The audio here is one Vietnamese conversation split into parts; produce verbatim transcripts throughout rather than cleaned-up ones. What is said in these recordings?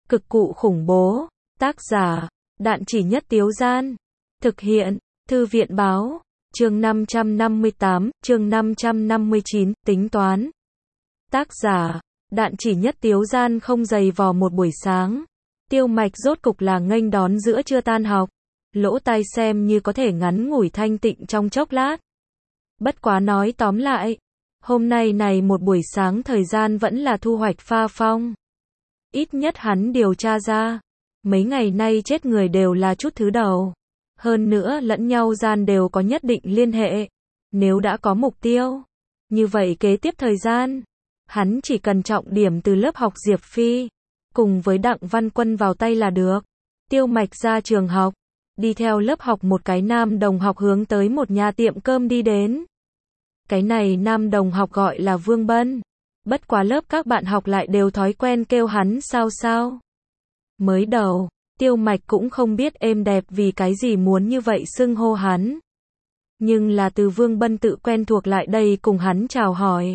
Cực cụ khủng bố. Tác giả, Đạn Chỉ Nhất Tiếu Gian. Thực hiện, Thư viện Báo. Chương năm trăm năm mươi tám, chương năm trăm năm mươi chín, tính toán. Tác giả, Đạn Chỉ Nhất Tiếu Gian không dày vò một buổi sáng. Tiêu Mạch rốt cục là nghênh đón giữa trưa tan học. Lỗ tai xem như có thể ngắn ngủi thanh tịnh trong chốc lát. Bất quá nói tóm lại, hôm nay này một buổi sáng thời gian vẫn là thu hoạch pha phong. Ít nhất hắn điều tra ra, mấy ngày nay chết người đều là chút thứ đầu. Hơn nữa lẫn nhau gian đều có nhất định liên hệ. Nếu đã có mục tiêu, như vậy kế tiếp thời gian, hắn chỉ cần trọng điểm từ lớp học Diệp Phi, cùng với Đặng Văn Quân vào tay là được. Tiêu Mạch ra trường học, đi theo lớp học một cái nam đồng học hướng tới một nhà tiệm cơm đi đến. Cái này nam đồng học gọi là Vương Bân. Bất quá lớp các bạn học lại đều thói quen kêu hắn sao sao. Mới đầu, Tiêu Mạch cũng không biết êm đẹp vì cái gì muốn như vậy xưng hô hắn. Nhưng là từ Vương Bân tự quen thuộc lại đây cùng hắn chào hỏi.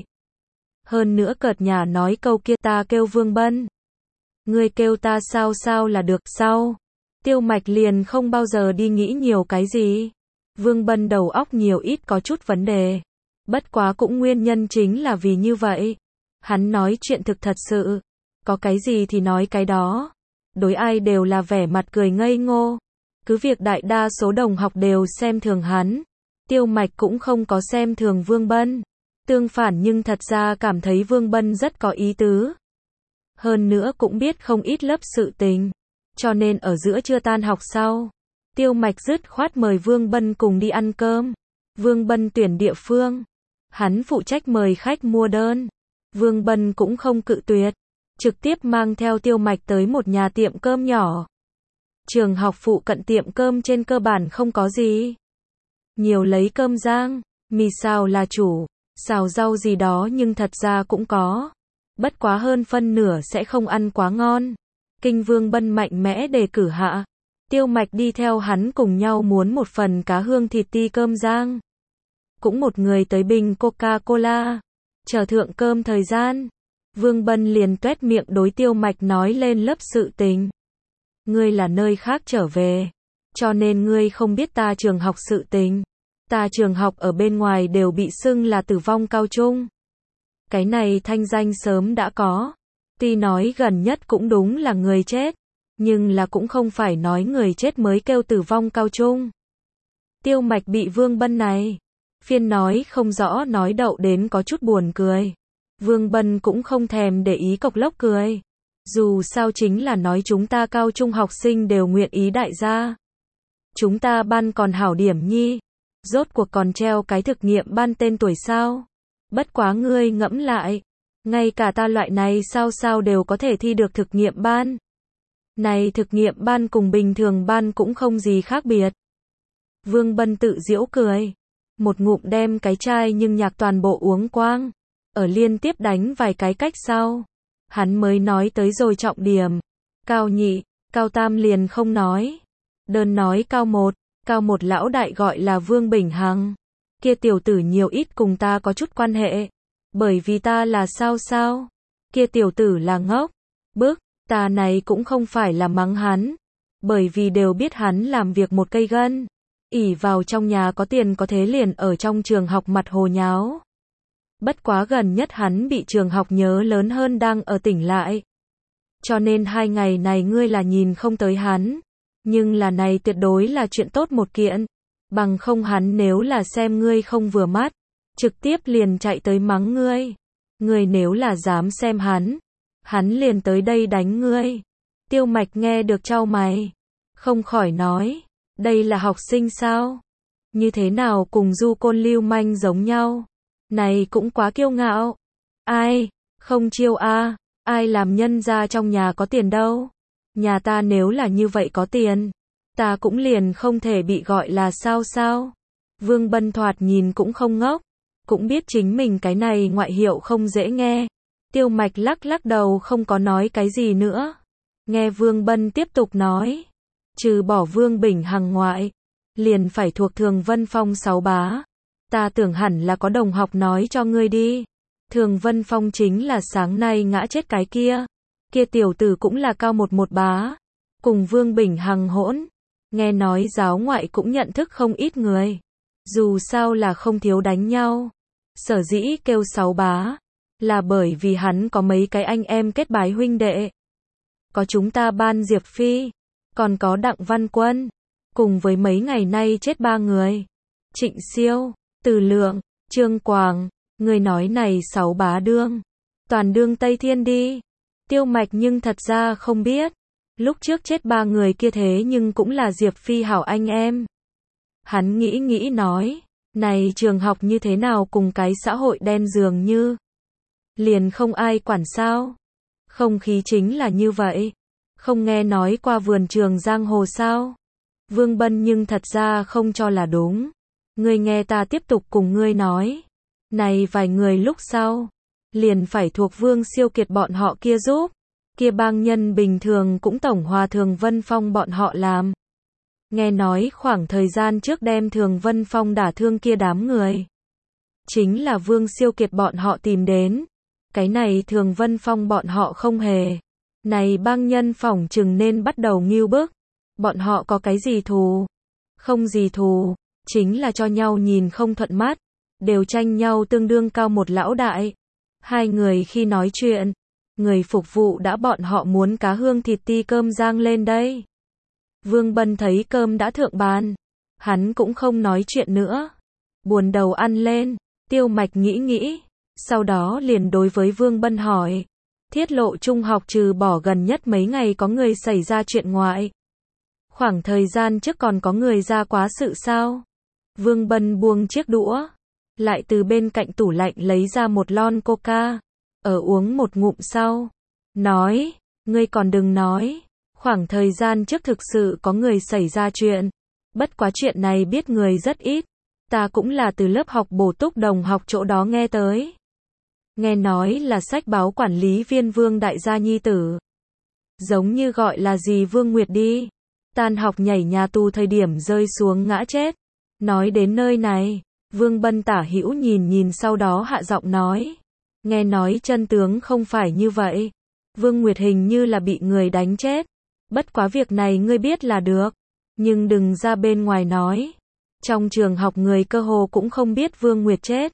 Hơn nữa cợt nhả nói câu kia, ta kêu Vương Bân. Ngươi kêu ta sao sao là được sao? Tiêu Mạch liền không bao giờ đi nghĩ nhiều cái gì. Vương Bân đầu óc nhiều ít có chút vấn đề. Bất quá cũng nguyên nhân chính là vì như vậy. Hắn nói chuyện thực thật sự. Có cái gì thì nói cái đó. Đối ai đều là vẻ mặt cười ngây ngô. Cứ việc đại đa số đồng học đều xem thường hắn. Tiêu Mạch cũng không có xem thường Vương Bân. Tương phản nhưng thật ra cảm thấy Vương Bân rất có ý tứ. Hơn nữa cũng biết không ít lớp sự tình. Cho nên ở giữa trưa tan học sau, Tiêu Mạch dứt khoát mời Vương Bân cùng đi ăn cơm. Vương Bân tuyển địa phương. Hắn phụ trách mời khách mua đơn. Vương Bân cũng không cự tuyệt. Trực tiếp mang theo Tiêu Mạch tới một nhà tiệm cơm nhỏ. Trường học phụ cận tiệm cơm trên cơ bản không có gì. Nhiều lấy cơm rang, mì xào là chủ, xào rau gì đó nhưng thật ra cũng có. Bất quá hơn phân nửa sẽ không ăn quá ngon. Kinh Vương Bân mạnh mẽ đề cử hạ. Tiêu Mạch đi theo hắn cùng nhau muốn một phần cá hương thịt ti cơm rang. Cũng một người tới bình Coca-Cola. Chờ thượng cơm thời gian, Vương Bân liền tuét miệng đối Tiêu Mạch nói lên lớp sự tình. Ngươi là nơi khác trở về, cho nên ngươi không biết ta trường học sự tình. Ta trường học ở bên ngoài đều bị xưng là tử vong cao trung. Cái này thanh danh sớm đã có. Tuy nói gần nhất cũng đúng là người chết, nhưng là cũng không phải nói người chết mới kêu tử vong cao trung. Tiêu Mạch bị Vương Bân này phiên nói không rõ nói đậu đến có chút buồn cười. Vương Bân cũng không thèm để ý cộc lốc cười. Dù sao chính là nói chúng ta cao trung học sinh đều nguyện ý đại gia. Chúng ta ban còn hảo điểm nhi. Rốt cuộc còn treo cái thực nghiệm ban tên tuổi sao. Bất quá ngươi ngẫm lại. Ngay cả ta loại này sao sao đều có thể thi được thực nghiệm ban. Này thực nghiệm ban cùng bình thường ban cũng không gì khác biệt. Vương Bân tự giễu cười. Một ngụm đem cái chai nhưng nhạc toàn bộ uống quang. Ở liên tiếp đánh vài cái cách sau. Hắn mới nói tới rồi trọng điểm. Cao nhị, cao tam liền không nói. Đơn nói cao một. Cao một lão đại gọi là Vương Bình Hằng. Kia tiểu tử nhiều ít cùng ta có chút quan hệ. Bởi vì ta là sao sao. Kia tiểu tử là ngốc. Bức, ta này cũng không phải là mắng hắn. Bởi vì đều biết hắn làm việc một cây gân. ỷ vào trong nhà có tiền có thế liền ở trong trường học mặt hồ nháo. Bất quá gần nhất hắn bị trường học nhớ lớn hơn đang ở tỉnh lại. Cho nên hai ngày này ngươi là nhìn không tới hắn. Nhưng là này tuyệt đối là chuyện tốt một kiện. Bằng không hắn nếu là xem ngươi không vừa mắt, trực tiếp liền chạy tới mắng ngươi. Ngươi nếu là dám xem hắn, hắn liền tới đây đánh ngươi. Tiêu Mạch nghe được chau mày. Không khỏi nói, đây là học sinh sao? Như thế nào cùng du côn lưu manh giống nhau? Này cũng quá kiêu ngạo. Ai, không chiêu a, ai làm nhân ra trong nhà có tiền đâu. Nhà ta nếu là như vậy có tiền, ta cũng liền không thể bị gọi là sao sao. Vương Bân thoạt nhìn cũng không ngốc, cũng biết chính mình cái này ngoại hiệu không dễ nghe. Tiêu Mạch lắc lắc đầu không có nói cái gì nữa. Nghe Vương Bân tiếp tục nói, trừ bỏ Vương Bình Hằng ngoại, liền phải thuộc Thường Vân Phong sáu bá. Ta tưởng hẳn là có đồng học nói cho ngươi đi. Thường Vân Phong chính là sáng nay ngã chết cái kia. Kia tiểu tử cũng là cao một một bá, cùng Vương Bình Hằng hỗn. Nghe nói giáo ngoại cũng nhận thức không ít người. Dù sao là không thiếu đánh nhau. Sở dĩ kêu sáu bá, là bởi vì hắn có mấy cái anh em kết bái huynh đệ. Có chúng ta ban Diệp Phi, còn có Đặng Văn Quân, cùng với mấy ngày nay chết ba người. Trịnh Siêu, Từ Lượng, Trương Quảng, người nói này sáu bá đương. Toàn đương Tây Thiên đi. Tiêu Mạch nhưng thật ra không biết. Lúc trước chết ba người kia thế nhưng cũng là Diệp Phi hảo anh em. Hắn nghĩ nghĩ nói, này trường học như thế nào cùng cái xã hội đen dường như. Liền không ai quản sao. Không khí chính là như vậy. Không nghe nói qua vườn trường giang hồ sao. Vương Bân nhưng thật ra không cho là đúng. Ngươi nghe ta tiếp tục cùng ngươi nói. Này vài người lúc sau, liền phải thuộc Vương Siêu Kiệt bọn họ kia giúp. Kia bang nhân bình thường cũng tổng hòa Thường Vân Phong bọn họ làm. Nghe nói khoảng thời gian trước đem Thường Vân Phong đả thương kia đám người. Chính là Vương Siêu Kiệt bọn họ tìm đến. Cái này Thường Vân Phong bọn họ không hề. Này bang nhân phỏng chừng nên bắt đầu nghiêu bức. Bọn họ có cái gì thù? Không gì thù, chính là cho nhau nhìn không thuận mắt. Đều tranh nhau tương đương cao một lão đại. Hai người khi nói chuyện, người phục vụ đã bọn họ muốn cá hương thịt ti cơm rang lên đây. Vương Bân thấy cơm đã thượng bàn. Hắn cũng không nói chuyện nữa. Buồn đầu ăn lên. Tiêu Mạch nghĩ nghĩ. Sau đó liền đối với Vương Bân hỏi. Thiết Lộ trung học trừ bỏ gần nhất mấy ngày có người xảy ra chuyện ngoại. Khoảng thời gian trước còn có người ra quá sự sao? Vương Bân buông chiếc đũa. Lại từ bên cạnh tủ lạnh lấy ra một lon coca. Ở uống một ngụm sau. Nói, ngươi còn đừng nói. Khoảng thời gian trước thực sự có người xảy ra chuyện. Bất quá chuyện này biết người rất ít. Ta cũng là từ lớp học bổ túc đồng học chỗ đó nghe tới. Nghe nói là sách báo quản lý viên Vương đại gia nhi tử. Giống như gọi là gì Vương Nguyệt đi. Tan học nhảy nhà tù thời điểm rơi xuống ngã chết. Nói đến nơi này, Vương Bân tả hữu nhìn nhìn sau đó hạ giọng nói. Nghe nói chân tướng không phải như vậy. Vương Nguyệt hình như là bị người đánh chết. Bất quá việc này ngươi biết là được. Nhưng đừng ra bên ngoài nói. Trong trường học người cơ hồ cũng không biết Vương Nguyệt chết.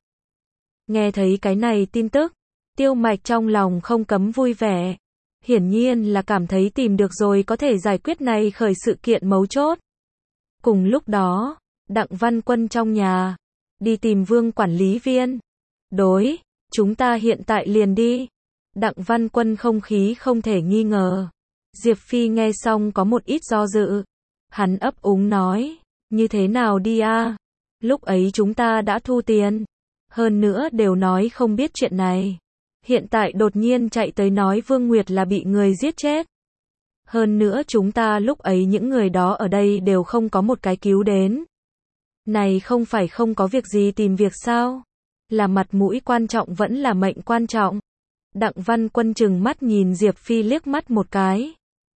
Nghe thấy cái này tin tức, Tiêu Mạch trong lòng không cấm vui vẻ. Hiển nhiên là cảm thấy tìm được rồi có thể giải quyết này khởi sự kiện mấu chốt. Cùng lúc đó, Đặng Văn Quân trong nhà, đi tìm Vương quản lý viên. Đối, chúng ta hiện tại liền đi. Đặng Văn Quân không khí không thể nghi ngờ. Diệp Phi nghe xong có một ít do dự. Hắn ấp úng nói, như thế nào đi a? Lúc ấy chúng ta đã thu tiền. Hơn nữa đều nói không biết chuyện này. Hiện tại đột nhiên chạy tới nói Vương Nguyệt là bị người giết chết. Hơn nữa chúng ta lúc ấy những người đó ở đây đều không có một cái cứu đến. Này không phải không có việc gì tìm việc sao? Là mặt mũi quan trọng vẫn là mệnh quan trọng. Đặng Văn Quân chừng mắt nhìn Diệp Phi liếc mắt một cái.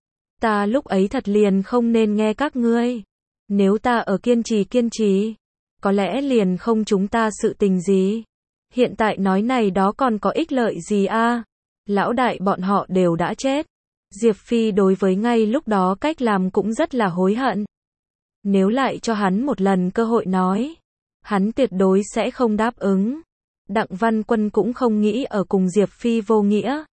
Ta lúc ấy thật liền không nên nghe các ngươi. Nếu ta ở kiên trì kiên trì, có lẽ liền không chúng ta sự tình gì. Hiện tại nói này đó còn có ích lợi gì a? Lão đại bọn họ đều đã chết. Diệp Phi đối với ngay lúc đó cách làm cũng rất là hối hận. Nếu lại cho hắn một lần cơ hội nói, hắn tuyệt đối sẽ không đáp ứng. Đặng Văn Quân cũng không nghĩ ở cùng Diệp Phi vô nghĩa.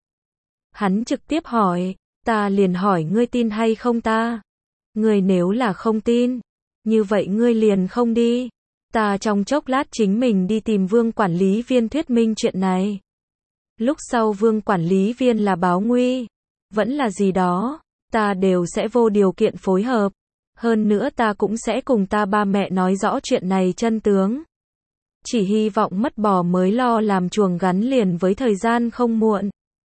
Hắn trực tiếp hỏi, ta liền hỏi ngươi tin hay không ta? Ngươi nếu là không tin, như vậy ngươi liền không đi. Ta trong chốc lát chính mình đi tìm Vương quản lý viên thuyết minh chuyện này. Lúc sau Vương quản lý viên là báo nguy, vẫn là gì đó, ta đều sẽ vô điều kiện phối hợp. Hơn nữa ta cũng sẽ cùng ta ba mẹ nói rõ chuyện này chân tướng. Chỉ hy vọng mất bò mới lo làm chuồng gắn liền với thời gian không muộn.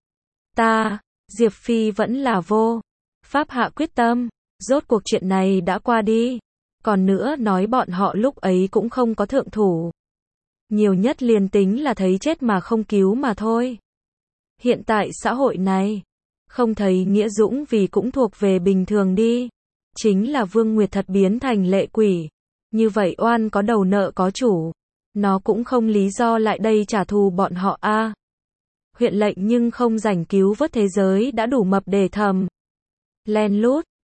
Ta, Diệp Phi vẫn là vô pháp hạ quyết tâm, rốt cuộc chuyện này đã qua đi. Còn nữa nói bọn họ lúc ấy cũng không có thượng thủ. Nhiều nhất liền tính là thấy chết mà không cứu mà thôi. Hiện tại xã hội này, không thấy nghĩa dũng vì cũng thuộc về bình thường đi. Chính là Vương Nguyệt thật biến thành lệ quỷ. Như vậy oan có đầu nợ có chủ. Nó cũng không lý do lại đây trả thù bọn họ a. huyện lệnh nhưng không rảnh cứu vớt thế giới đã đủ mập để thầm len lút.